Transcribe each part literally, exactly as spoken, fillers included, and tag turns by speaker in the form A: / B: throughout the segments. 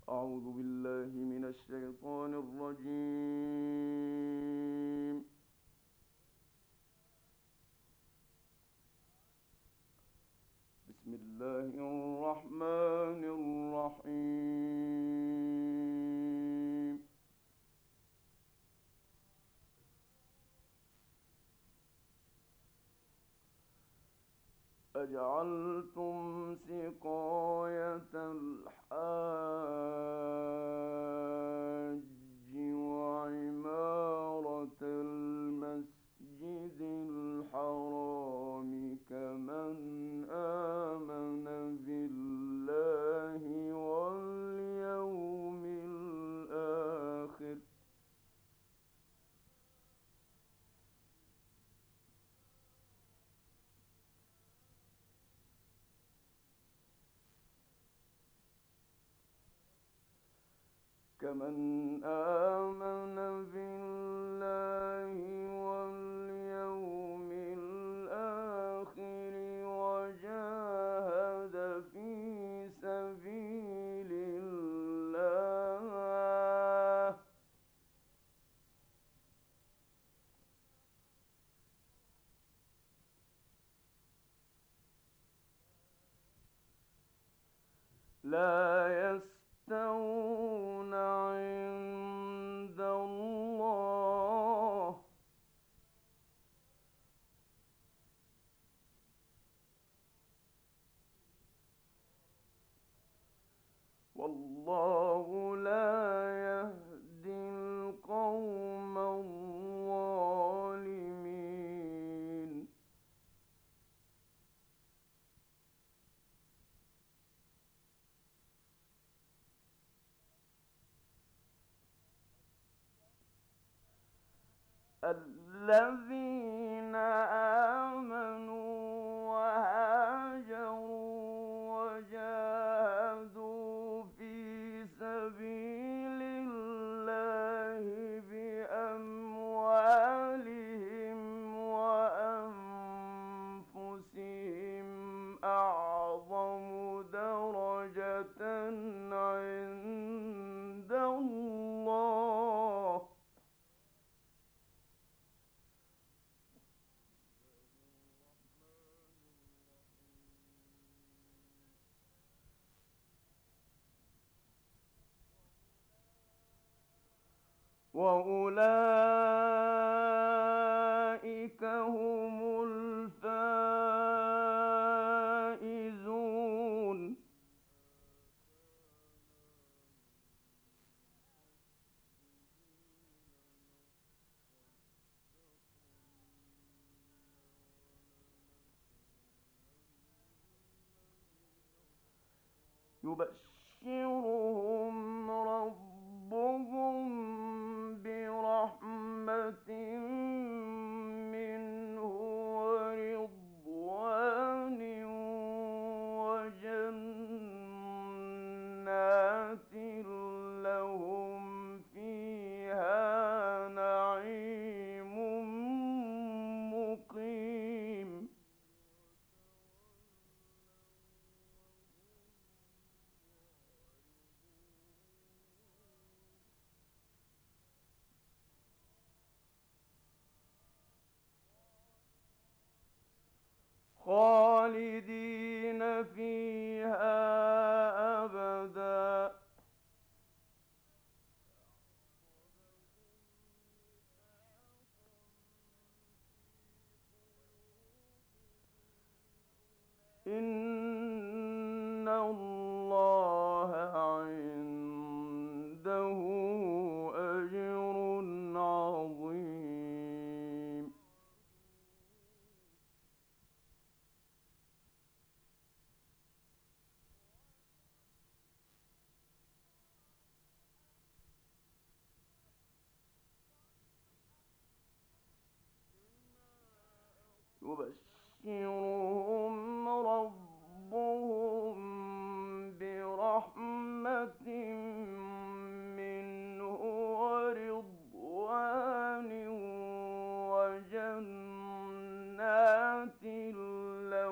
A: أعوذ بالله من الشيطان الرجيم. بسم الله الرحمن الرحيم. أجعلتم سقاية الحاج وعمارة المسجد الحرام كمن آمن بالله واليوم الآخر كمن آمن بالله واليوم الآخر وجاهد في سبيل الله لا يستوون عند الله والله لا يهدي القوم الظالمين. الذين آمنوا وهاجروا وجاهدوا في سبيل الله بأموالهم وأنفسهم أعظم درجة عند الله وأولئك هم الفائزون. يبشرهم ربهم برحمة منه ورضوان وجنات لهم فيها نعيم مقيم. خالدين فيها أبدا. إن الله عنده أجر عظيم. يبشرهم ربهم برحمة منه ورضوان وجنات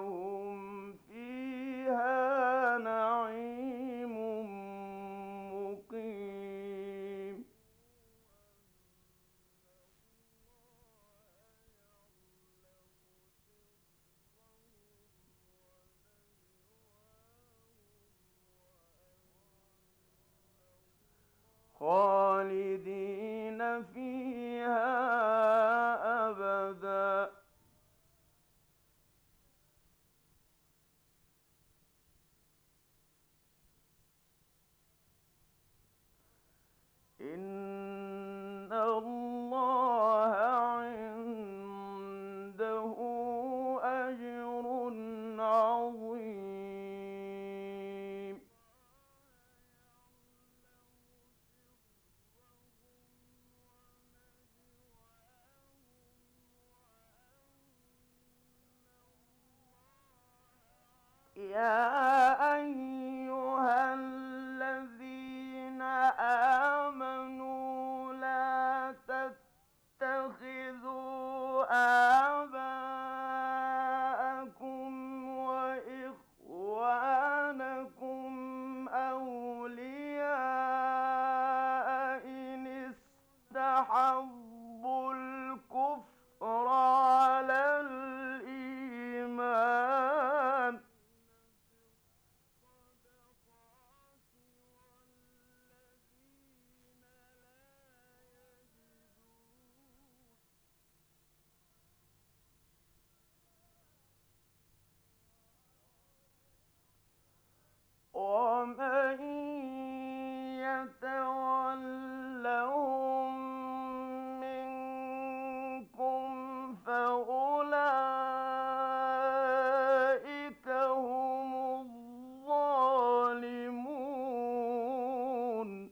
A: لهم فيها نعيم يا أيها الذين آمنوا لا تتخذوا آباءكم وإخوانكم أولياء إن استحبوا الكفر على الإيمان ومن يتولهم منكم فأولئك هم الظالمون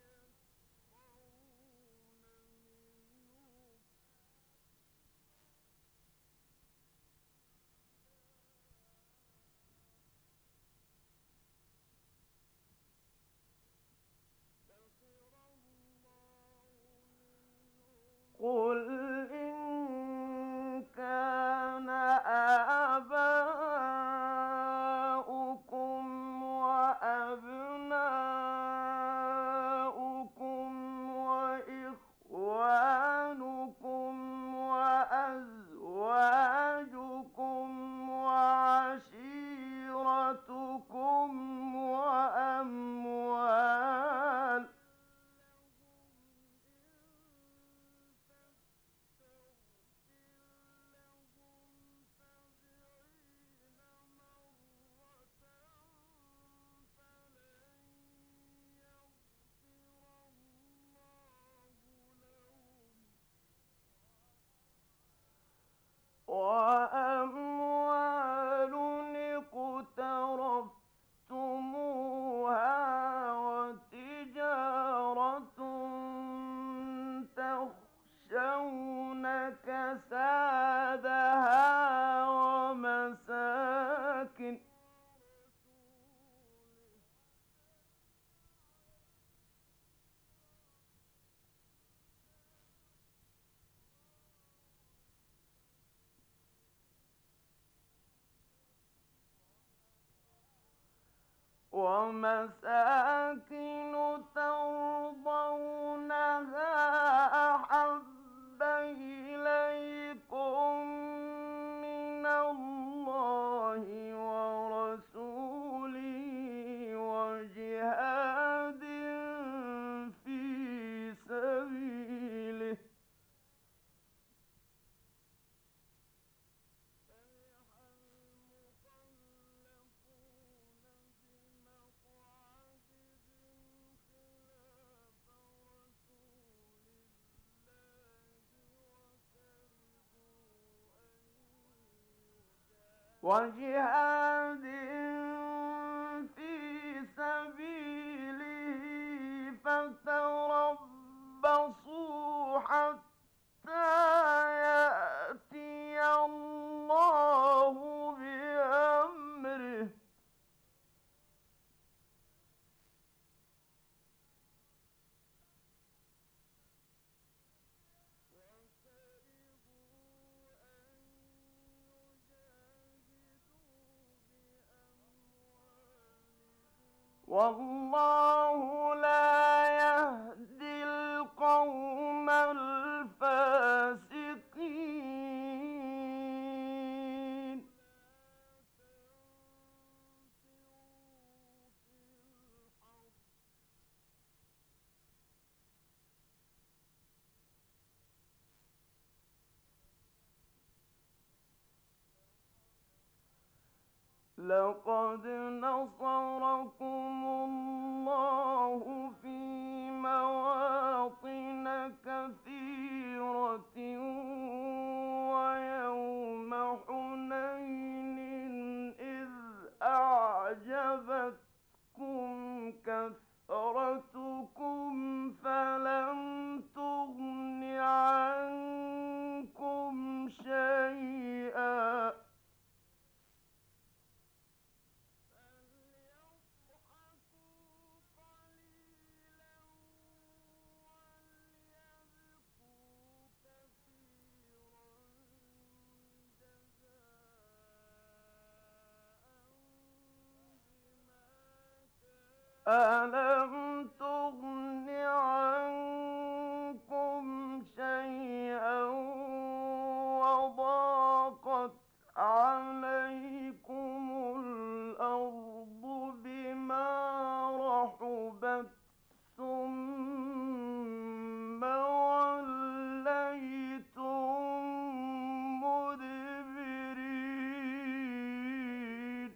A: قل إن كان آباؤكم وأبناؤكم وإخوانكم وأزواجكم وعشيرتكم وأموال وأموال اقترفتموها وتجارة تخشون كسادها ومساكن ومساكن ترضونها أحب إليكم من الله ورسوله وجهاد في سبيله وجهاد في سبيله فتربصوا حتى يأتي الله بأمره والله لا يهدي القوم الفاسقين لقد نصركم الله في مواطن كثيرة ويوم حنين إذ أعجبتكم كثرتكم فلم تغن عنكم شيئا ألم تغن عنكم شيئا وضاقت عليكم الأرض بما رحبت ثم وليتم مدبرين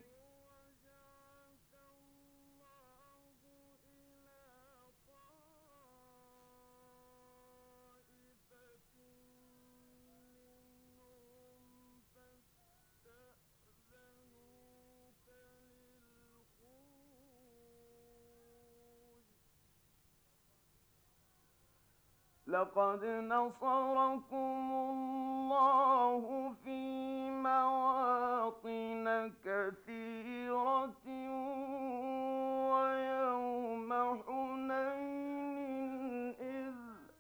A: لقد نصركم الله في مواطن كثيرة ويوم حنين إذ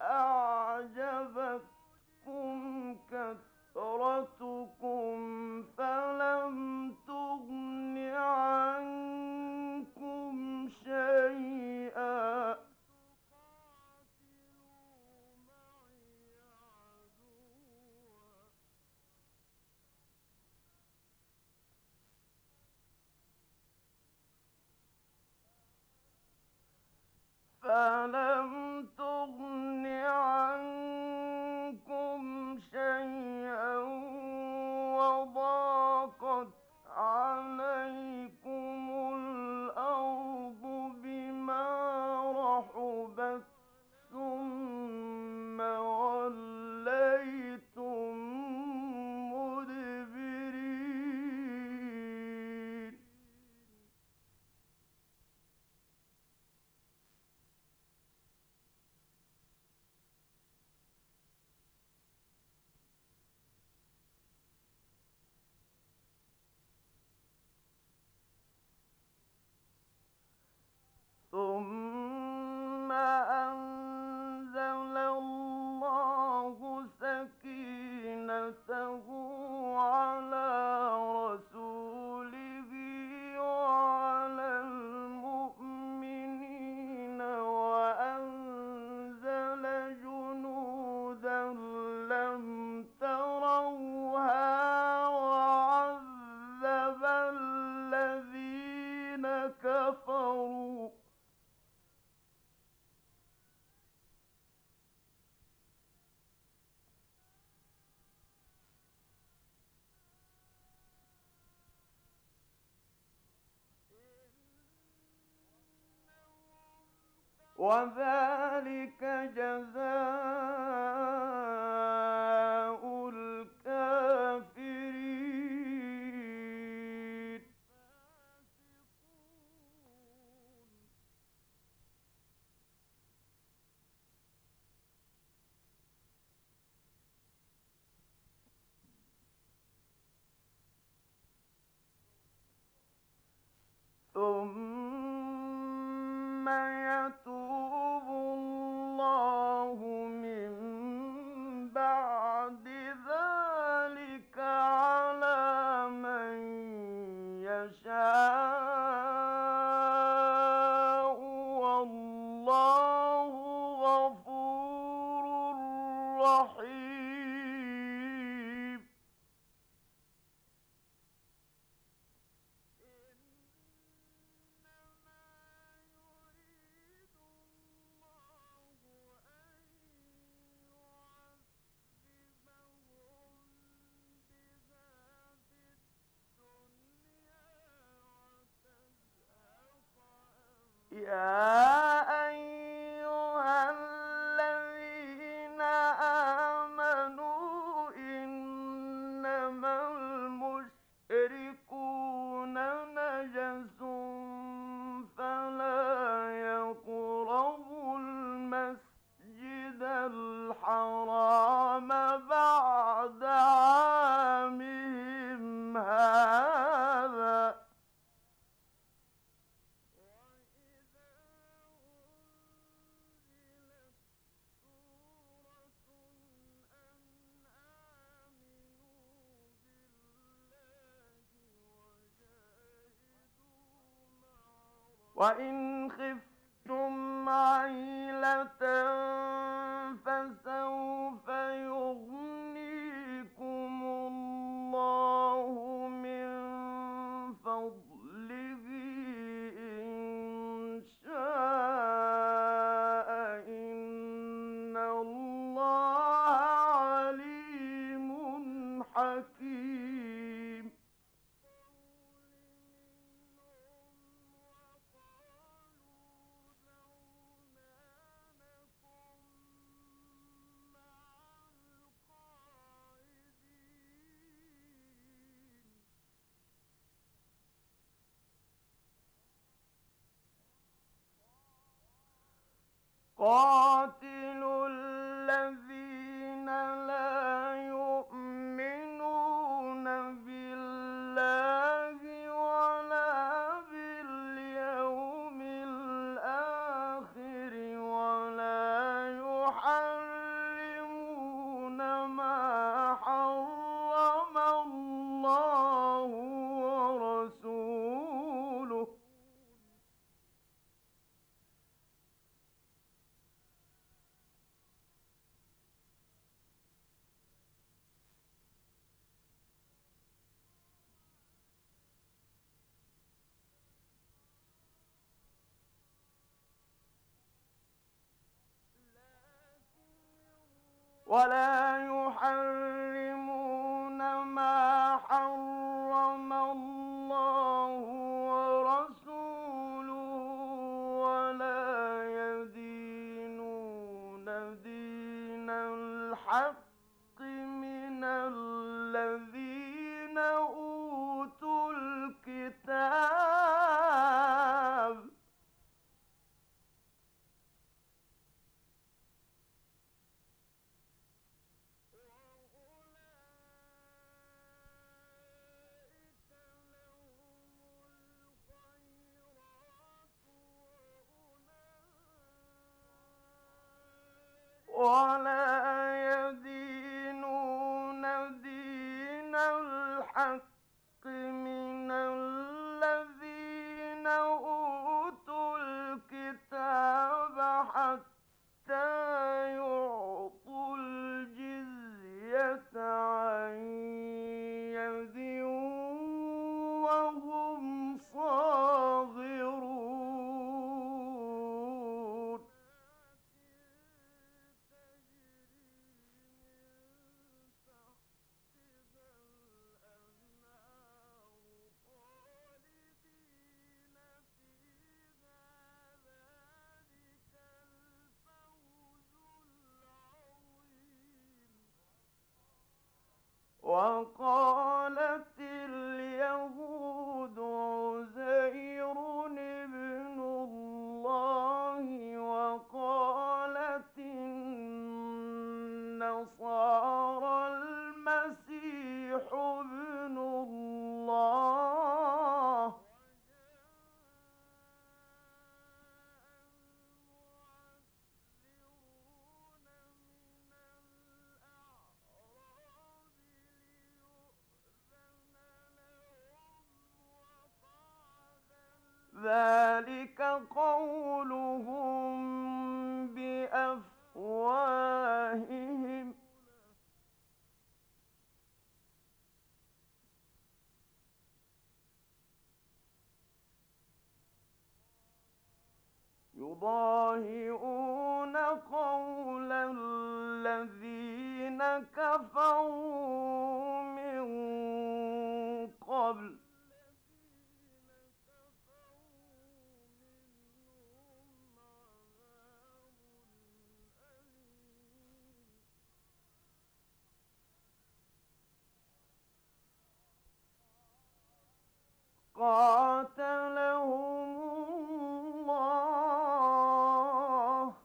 A: أعجبتكم كثرتكم فلم تغن عنكم شيئا فلم تغن عنكم شيئا وضاقت عليكم الأرض بما رحبت ثم وليتم مدبرين ثم أنزل الله سكينته على رسوله وعلى المؤمنين وأنزل جنودا لم تروها وعذب الذين كفروا وذلك جزاء الكافرين ثم يتوب الله من بعد ذلك على من يشاء والله غفور رحيم يا أيها الذين آمنوا إنما المشركون نجس فلا يقربوا المسجد الحرام بعد عامهم هذا وإن خفتم عيلة فسوف يغنيكم الله من فضله إن شاء إن الله عليم حكيم قاتلوا الذين لا يؤمنون بالله ولا باليوم الآخر ولا يحرمون ما حرم الله ورسوله ولا يحرمون ما حرم الله ورسوله ولا يدينون دين الحق من الذين أوتوا الكتاب ولا يدينون دين الحق من الذين أوتوا الكتاب حتى يعطوا الجزية عن يد وهم صاغرون وقالت اليهود عزير ابن الله وقالت النصارى المسيح ابن الله ذلك قولهم بأفواههم يضاهئون قول الذين كفروا من قبل قاتلهم الله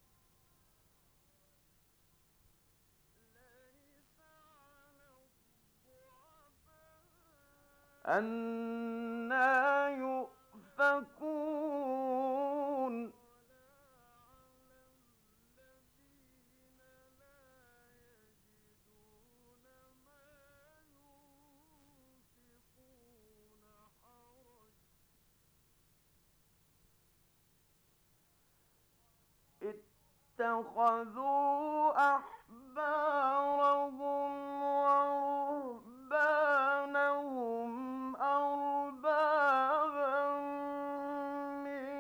A: أنى يؤفكون اتخذوا أحبارهم ورهبانهم أربابا من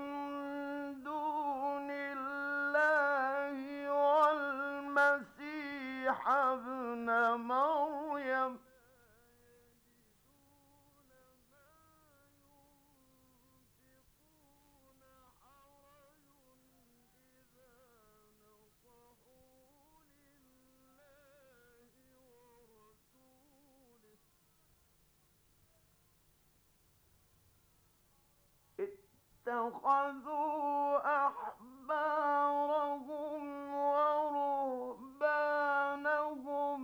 A: دون الله والمسيح ابن مريم اتخذوا أحبارهم ورهبانهم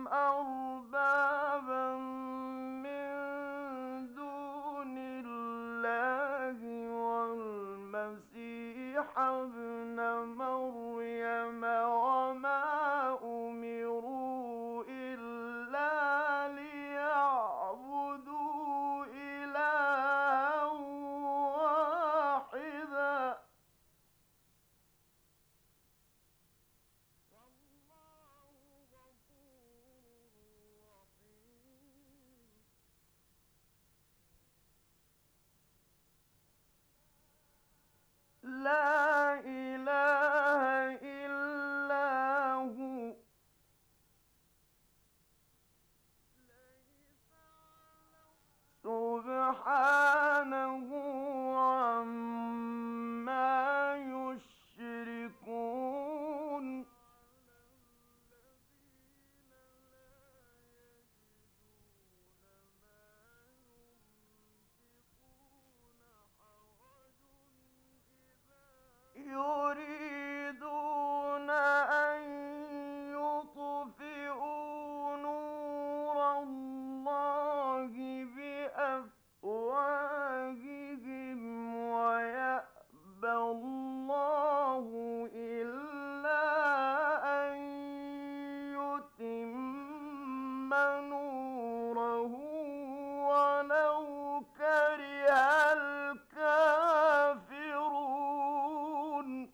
A: أربابا من دون الله والمسيح ابن مريم وما أمروا إلا ليعبدوا إلها واحدا لا إله إلا هو سبحانه عما يشركون يريدون أن يطفئوا نور الله بأفواههم ويأبى الله إلا أن يتم نوره ولو كره الكافرون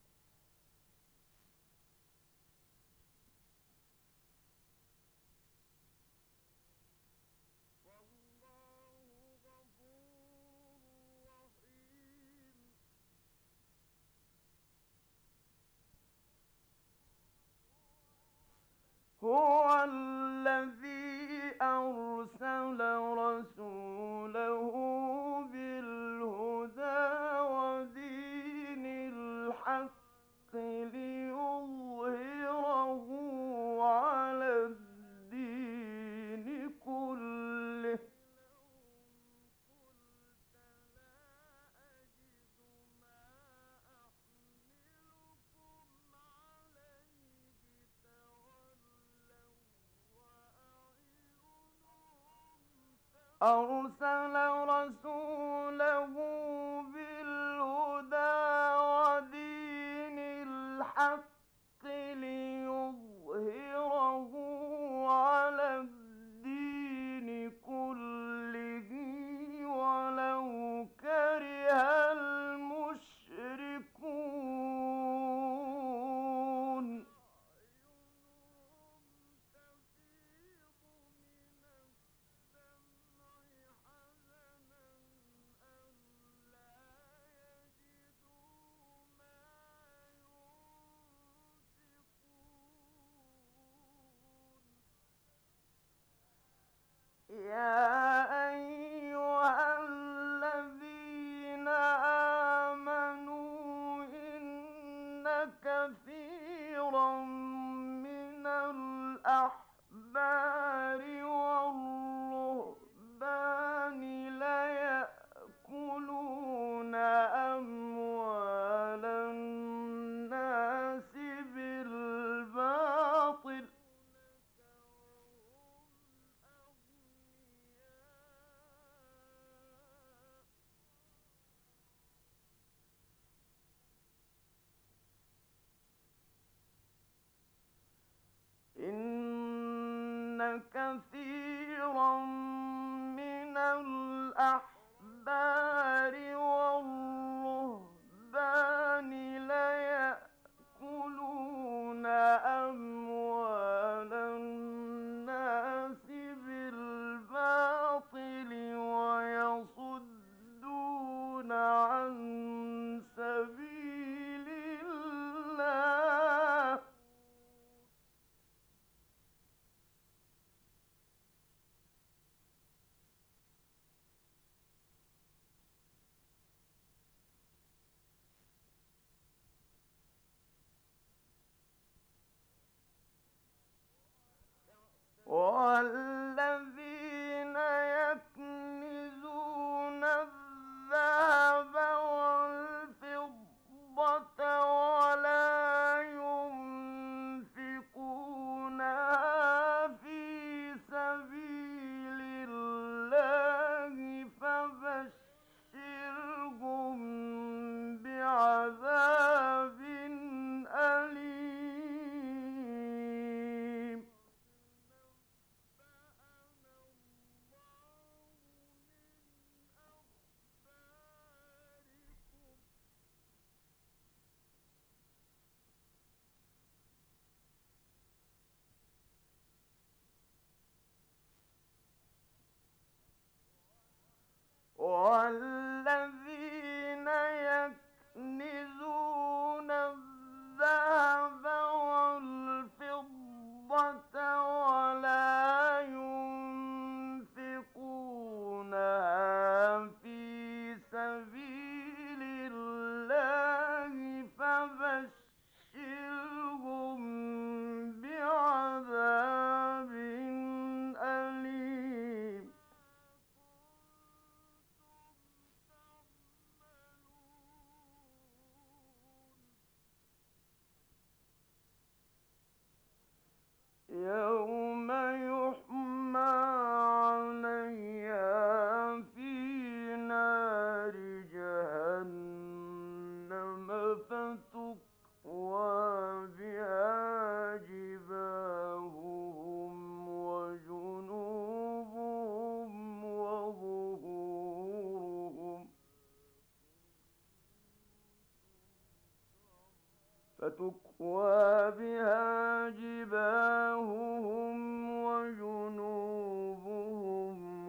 A: هو الذي أرسل رسوله بالهدى ودين الحق ليظهره على الدين كله أرسل رسوله بالهدى ودين الحق ليظهره على الدين كله ولو كره المشركون يا أيها الذين آمنوا إن كثيرا من الأحبار والرهبان ليأكلون أموال الناس بالباطل إن كثيرا من الأحبار والرهبان ليأكلون والذين يكنزون الذهب والفضة ولا ينفقونها في سبيل الله فبشرهم بعذاب أليم. والذين يكنزون الذهب والفضة ولا ينفقونها في سبيل الله فبشرهم بعذاب أليم. يوم يحمى عليها في نار جهنم فتكوى بها جباههم وجنوبهم وظهورهم فتكوى بها جباههم وجنوبهم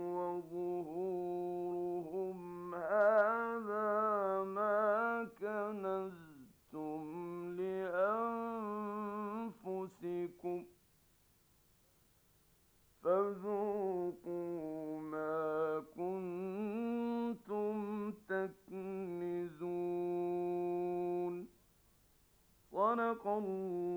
A: وظهورهم هذا ما كنزتم لأنفسكم فذوقوا ما كنتم تكنزون. صدق الله